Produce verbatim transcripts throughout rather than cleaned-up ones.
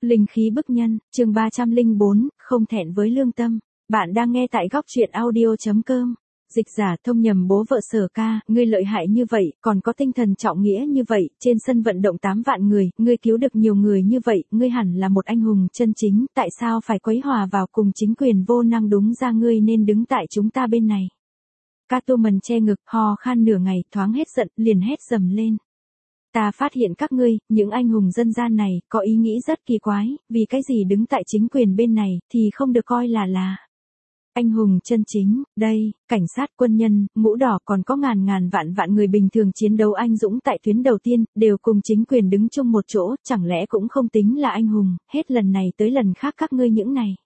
Linh khí bức nhân, chương ba trăm lẻ bốn, không thẹn với lương tâm. Bạn đang nghe tại góc truyện audio.com. Dịch giả thông nhầm bố vợ Sở Ca, ngươi lợi hại như vậy, còn có tinh thần trọng nghĩa như vậy, trên sân vận động tám vạn người, ngươi cứu được nhiều người như vậy, ngươi hẳn là một anh hùng chân chính, tại sao phải quấy hòa vào cùng chính quyền vô năng, đúng ra ngươi nên đứng tại chúng ta bên này. Catuman che ngực, ho khan nửa ngày, thoáng hết giận, liền hét dầm lên. Ta phát hiện các ngươi, những anh hùng dân gian này, có ý nghĩ rất kỳ quái, vì cái gì đứng tại chính quyền bên này, thì không được coi là là anh hùng chân chính. Đây, cảnh sát, quân nhân, mũ đỏ, còn có ngàn ngàn vạn vạn người bình thường chiến đấu anh dũng tại tuyến đầu tiên, đều cùng chính quyền đứng chung một chỗ, chẳng lẽ cũng không tính là anh hùng, hết lần này tới lần khác các ngươi những này.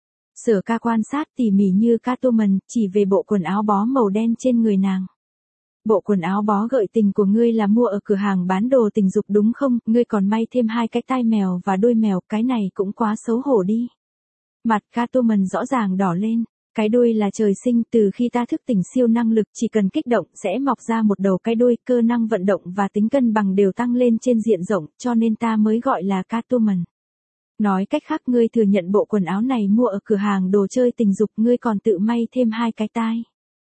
Sở Ca quan sát tỉ mỉ như Catuman, chỉ về bộ quần áo bó màu đen trên người nàng. Bộ quần áo bó gợi tình của ngươi là mua ở cửa hàng bán đồ tình dục đúng không, ngươi còn may thêm hai cái tai mèo và đuôi mèo, cái này cũng quá xấu hổ đi. Mặt Catuman rõ ràng đỏ lên, cái đuôi là trời sinh, từ khi ta thức tỉnh siêu năng lực chỉ cần kích động sẽ mọc ra một đầu cái đuôi, cơ năng vận động và tính cân bằng đều tăng lên trên diện rộng, cho nên ta mới gọi là Catuman. Nói cách khác ngươi thừa nhận bộ quần áo này mua ở cửa hàng đồ chơi tình dục, ngươi còn tự may thêm hai cái tai.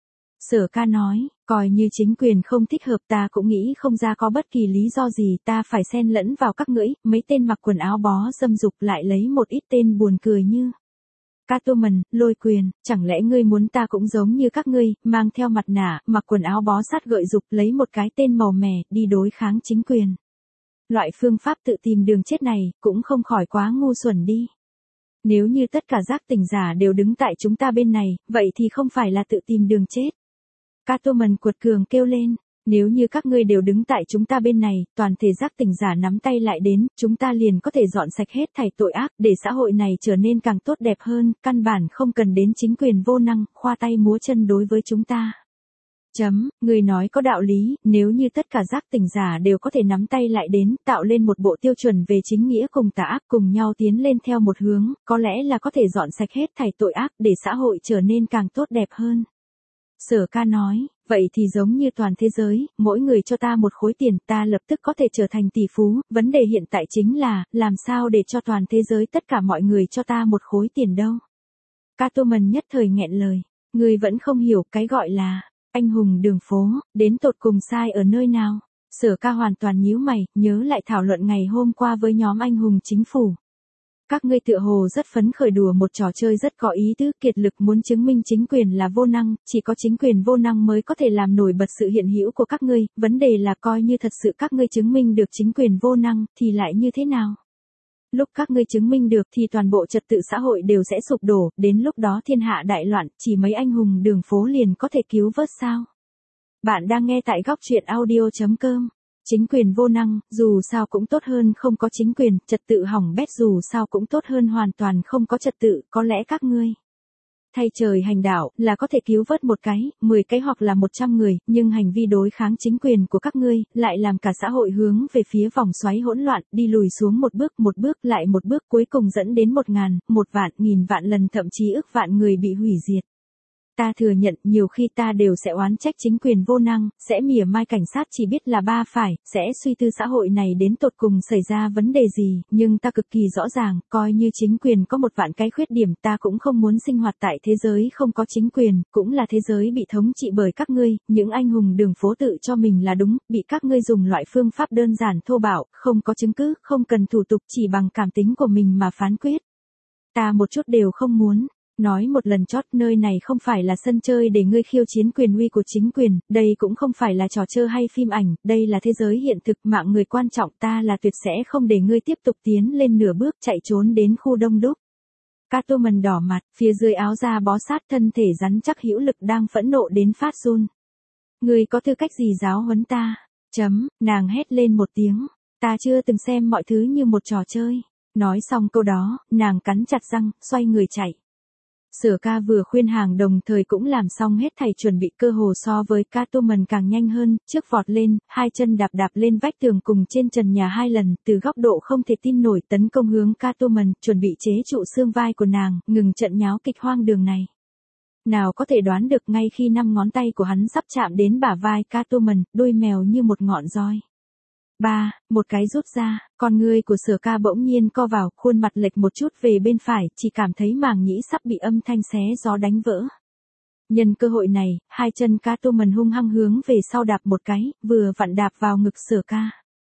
Sở Ca nói, coi như chính quyền không thích hợp ta cũng nghĩ không ra có bất kỳ lý do gì ta phải xen lẫn vào các ngưỡi, mấy tên mặc quần áo bó dâm dục lại lấy một ít tên buồn cười như Catuman, Lôi Quyền, chẳng lẽ ngươi muốn ta cũng giống như các ngươi, mang theo mặt nạ, mặc quần áo bó sát gợi dục, lấy một cái tên màu mè, đi đối kháng chính quyền. Loại phương pháp tự tìm đường chết này, cũng không khỏi quá ngu xuẩn đi. Nếu như tất cả giác tỉnh giả đều đứng tại chúng ta bên này, vậy thì không phải là tự tìm đường chết. Catuman cuột cường kêu lên, nếu như các ngươi đều đứng tại chúng ta bên này, toàn thể giác tỉnh giả nắm tay lại đến, chúng ta liền có thể dọn sạch hết thảy tội ác, để xã hội này trở nên càng tốt đẹp hơn, căn bản không cần đến chính quyền vô năng, khoa tay múa chân đối với chúng ta. Chấm, người nói có đạo lý, nếu như tất cả giác tỉnh giả đều có thể nắm tay lại đến, tạo lên một bộ tiêu chuẩn về chính nghĩa cùng tà ác, cùng nhau tiến lên theo một hướng, có lẽ là có thể dọn sạch hết thảy tội ác, để xã hội trở nên càng tốt đẹp hơn. Sở Ca nói, vậy thì giống như toàn thế giới, mỗi người cho ta một khối tiền, ta lập tức có thể trở thành tỷ phú, vấn đề hiện tại chính là, làm sao để cho toàn thế giới tất cả mọi người cho ta một khối tiền đâu. Catuman nhất thời nghẹn lời, ngươi vẫn không hiểu cái gọi là anh hùng đường phố, đến tột cùng sai ở nơi nào. Sở Ca hoàn toàn nhíu mày, nhớ lại thảo luận ngày hôm qua với nhóm anh hùng chính phủ. Các ngươi tựa hồ rất phấn khởi đùa một trò chơi rất có ý tứ, kiệt lực muốn chứng minh chính quyền là vô năng, chỉ có chính quyền vô năng mới có thể làm nổi bật sự hiện hữu của các ngươi, vấn đề là coi như thật sự các ngươi chứng minh được chính quyền vô năng, thì lại như thế nào? Lúc các ngươi chứng minh được thì toàn bộ trật tự xã hội đều sẽ sụp đổ, đến lúc đó thiên hạ đại loạn, chỉ mấy anh hùng đường phố liền có thể cứu vớt sao? Bạn đang nghe tại góc truyện audio.com. Chính quyền vô năng, dù sao cũng tốt hơn không có chính quyền, trật tự hỏng bét dù sao cũng tốt hơn hoàn toàn không có trật tự, có lẽ các ngươi thay trời hành đạo, là có thể cứu vớt một cái, mười cái hoặc là một trăm người, nhưng hành vi đối kháng chính quyền của các ngươi, lại làm cả xã hội hướng về phía vòng xoáy hỗn loạn, đi lùi xuống một bước, một bước lại một bước, cuối cùng dẫn đến một ngàn, một vạn, nghìn vạn lần thậm chí ức vạn người bị hủy diệt. Ta thừa nhận nhiều khi ta đều sẽ oán trách chính quyền vô năng, sẽ mỉa mai cảnh sát chỉ biết là ba phải, sẽ suy tư xã hội này đến tột cùng xảy ra vấn đề gì, nhưng ta cực kỳ rõ ràng, coi như chính quyền có một vạn cái khuyết điểm, ta cũng không muốn sinh hoạt tại thế giới không có chính quyền, cũng là thế giới bị thống trị bởi các ngươi, những anh hùng đường phố tự cho mình là đúng, bị các ngươi dùng loại phương pháp đơn giản thô bạo, không có chứng cứ, không cần thủ tục, chỉ bằng cảm tính của mình mà phán quyết. Ta một chút đều không muốn. Nói một lần chót, nơi này không phải là sân chơi để ngươi khiêu chiến quyền uy của chính quyền, đây cũng không phải là trò chơi hay phim ảnh, đây là thế giới hiện thực, mạng người quan trọng, ta là tuyệt sẽ không để ngươi tiếp tục tiến lên nửa bước, chạy trốn đến khu đông đúc. Catuman đỏ mặt, phía dưới áo da bó sát, thân thể rắn chắc hữu lực đang phẫn nộ đến phát run. Ngươi có tư cách gì giáo huấn ta? Chấm, nàng hét lên một tiếng, ta chưa từng xem mọi thứ như một trò chơi. Nói xong câu đó, nàng cắn chặt răng, xoay người chạy. Sở Ca vừa khuyên hàng đồng thời cũng làm xong hết thảy chuẩn bị, cơ hồ so với Catuman càng nhanh hơn, trước vọt lên, hai chân đạp đạp lên vách tường cùng trên trần nhà hai lần, từ góc độ không thể tin nổi tấn công hướng Catuman, chuẩn bị chế trụ xương vai của nàng, ngừng trận nháo kịch hoang đường này. Nào có thể đoán được ngay khi năm ngón tay của hắn sắp chạm đến bả vai Catuman, đuôi mèo như một ngọn roi Ba, một cái rút ra, con ngươi của Sở Ca bỗng nhiên co vào, khuôn mặt lệch một chút về bên phải, chỉ cảm thấy màng nhĩ sắp bị âm thanh xé gió đánh vỡ. Nhân cơ hội này, hai chân Catwoman hung hăng hướng về sau đạp một cái, vừa vặn đạp vào ngực Sở Ca.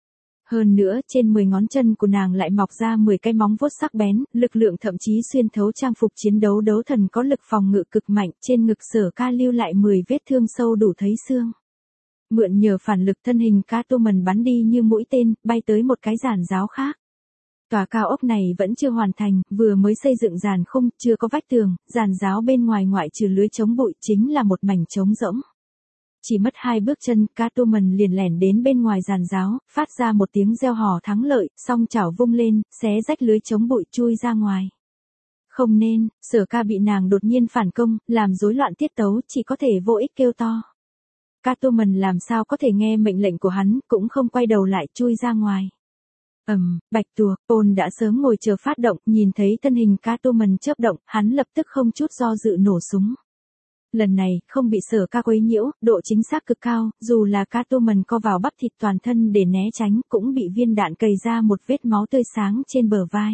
Hơn nữa, trên mười ngón chân của nàng lại mọc ra mười cái móng vuốt sắc bén, lực lượng thậm chí xuyên thấu trang phục chiến đấu đấu thần có lực phòng ngự cực mạnh, trên ngực Sở Ca lưu lại mười vết thương sâu đủ thấy xương. Mượn nhờ phản lực thân hình Catwoman bắn đi như mũi tên, bay tới một cái giàn giáo khác. Tòa cao ốc này vẫn chưa hoàn thành, vừa mới xây dựng giàn khung, chưa có vách tường, giàn giáo bên ngoài ngoại trừ lưới chống bụi chính là một mảnh trống rỗng. Chỉ mất hai bước chân, Catwoman liền lẻn đến bên ngoài giàn giáo, phát ra một tiếng reo hò thắng lợi, song chảo vung lên, xé rách lưới chống bụi chui ra ngoài. Không nên, Sở Ca bị nàng đột nhiên phản công, làm rối loạn tiết tấu, chỉ có thể vô ích kêu to. Catwoman làm sao có thể nghe mệnh lệnh của hắn, cũng không quay đầu lại chui ra ngoài. Ầm, um, bạch tuộc, Paul đã sớm ngồi chờ phát động, nhìn thấy thân hình Catwoman chớp động, hắn lập tức không chút do dự nổ súng. Lần này, không bị Sở Ca quấy nhiễu, độ chính xác cực cao, dù là Catwoman co vào bắp thịt toàn thân để né tránh, cũng bị viên đạn cày ra một vết máu tươi sáng trên bờ vai.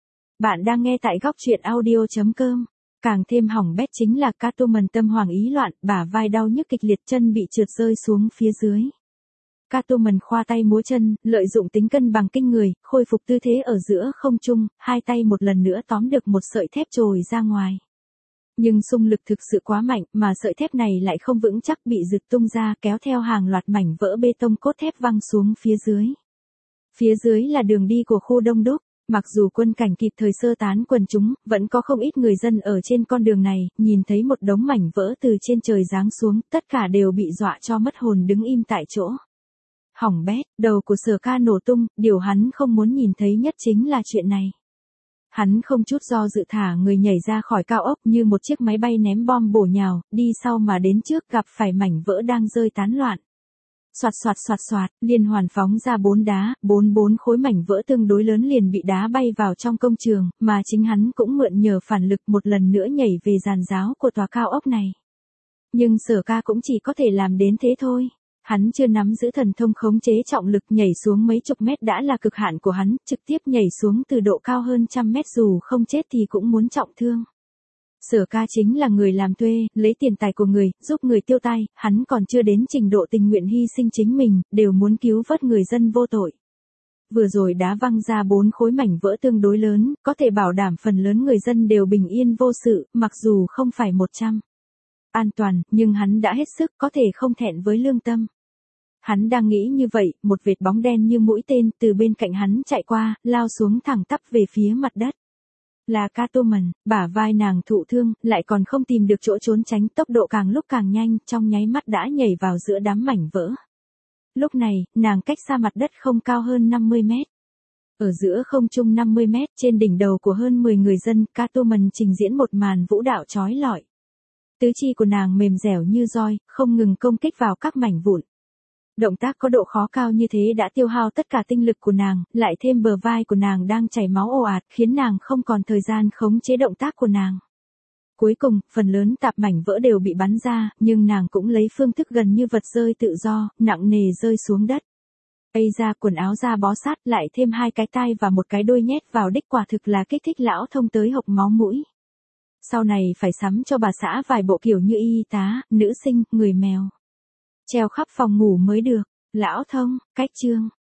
Bạn đang nghe tại góc truyện audio chấm com. Càng thêm hỏng bét chính là Catwoman tâm hoàng ý loạn, bả vai đau nhức kịch liệt, chân bị trượt rơi xuống phía dưới. Catwoman khoa tay múa chân, lợi dụng tính cân bằng kinh người, khôi phục tư thế ở giữa không trung, hai tay một lần nữa tóm được một sợi thép trồi ra ngoài. Nhưng xung lực thực sự quá mạnh, mà sợi thép này lại không vững chắc, bị giật tung ra, kéo theo hàng loạt mảnh vỡ bê tông cốt thép văng xuống phía dưới. Phía dưới là đường đi của khu đông đúc. Mặc dù quân cảnh kịp thời sơ tán quần chúng, vẫn có không ít người dân ở trên con đường này, nhìn thấy một đống mảnh vỡ từ trên trời giáng xuống, tất cả đều bị dọa cho mất hồn đứng im tại chỗ. Hỏng bét, đầu của Sở Ca nổ tung, điều hắn không muốn nhìn thấy nhất chính là chuyện này. Hắn không chút do dự thả người nhảy ra khỏi cao ốc như một chiếc máy bay ném bom bổ nhào, đi sau mà đến trước gặp phải mảnh vỡ đang rơi tán loạn. Soạt soạt soạt soạt, liên hoàn phóng ra bốn đá, bốn bốn khối mảnh vỡ tương đối lớn liền bị đá bay vào trong công trường, mà chính hắn cũng mượn nhờ phản lực một lần nữa nhảy về giàn giáo của tòa cao ốc này. Nhưng Sở Ca cũng chỉ có thể làm đến thế thôi. Hắn chưa nắm giữ thần thông khống chế trọng lực, nhảy xuống mấy chục mét đã là cực hạn của hắn, trực tiếp nhảy xuống từ độ cao hơn trăm mét dù không chết thì cũng muốn trọng thương. Sở Ca chính là người làm thuê, lấy tiền tài của người, giúp người tiêu tai, hắn còn chưa đến trình độ tình nguyện hy sinh chính mình, đều muốn cứu vớt người dân vô tội. Vừa rồi đá văng ra bốn khối mảnh vỡ tương đối lớn, có thể bảo đảm phần lớn người dân đều bình yên vô sự, mặc dù không phải một trăm an toàn, nhưng hắn đã hết sức, có thể không thẹn với lương tâm. Hắn đang nghĩ như vậy, một vệt bóng đen như mũi tên từ bên cạnh hắn chạy qua, lao xuống thẳng tắp về phía mặt đất. Là Catwoman, bả vai nàng thụ thương, lại còn không tìm được chỗ trốn tránh, tốc độ càng lúc càng nhanh, trong nháy mắt đã nhảy vào giữa đám mảnh vỡ. Lúc này, nàng cách xa mặt đất không cao hơn năm mươi mét. Ở giữa không trung năm mươi mét, trên đỉnh đầu của hơn mười người dân, Catwoman trình diễn một màn vũ đạo chói lọi. Tứ chi của nàng mềm dẻo như roi, không ngừng công kích vào các mảnh vụn. Động tác có độ khó cao như thế đã tiêu hao tất cả tinh lực của nàng, lại thêm bờ vai của nàng đang chảy máu ồ ạt, khiến nàng không còn thời gian khống chế động tác của nàng. Cuối cùng, phần lớn tạp mảnh vỡ đều bị bắn ra, nhưng nàng cũng lấy phương thức gần như vật rơi tự do, nặng nề rơi xuống đất. Ây ra quần áo ra bó sát, lại thêm hai cái tai và một cái đuôi nhét vào đích, quả thực là kích thích lão thông tới hộc máu mũi. Sau này phải sắm cho bà xã vài bộ kiểu như y tá, nữ sinh, người mèo. Treo khắp phòng ngủ mới được. Lão thông, cách chương.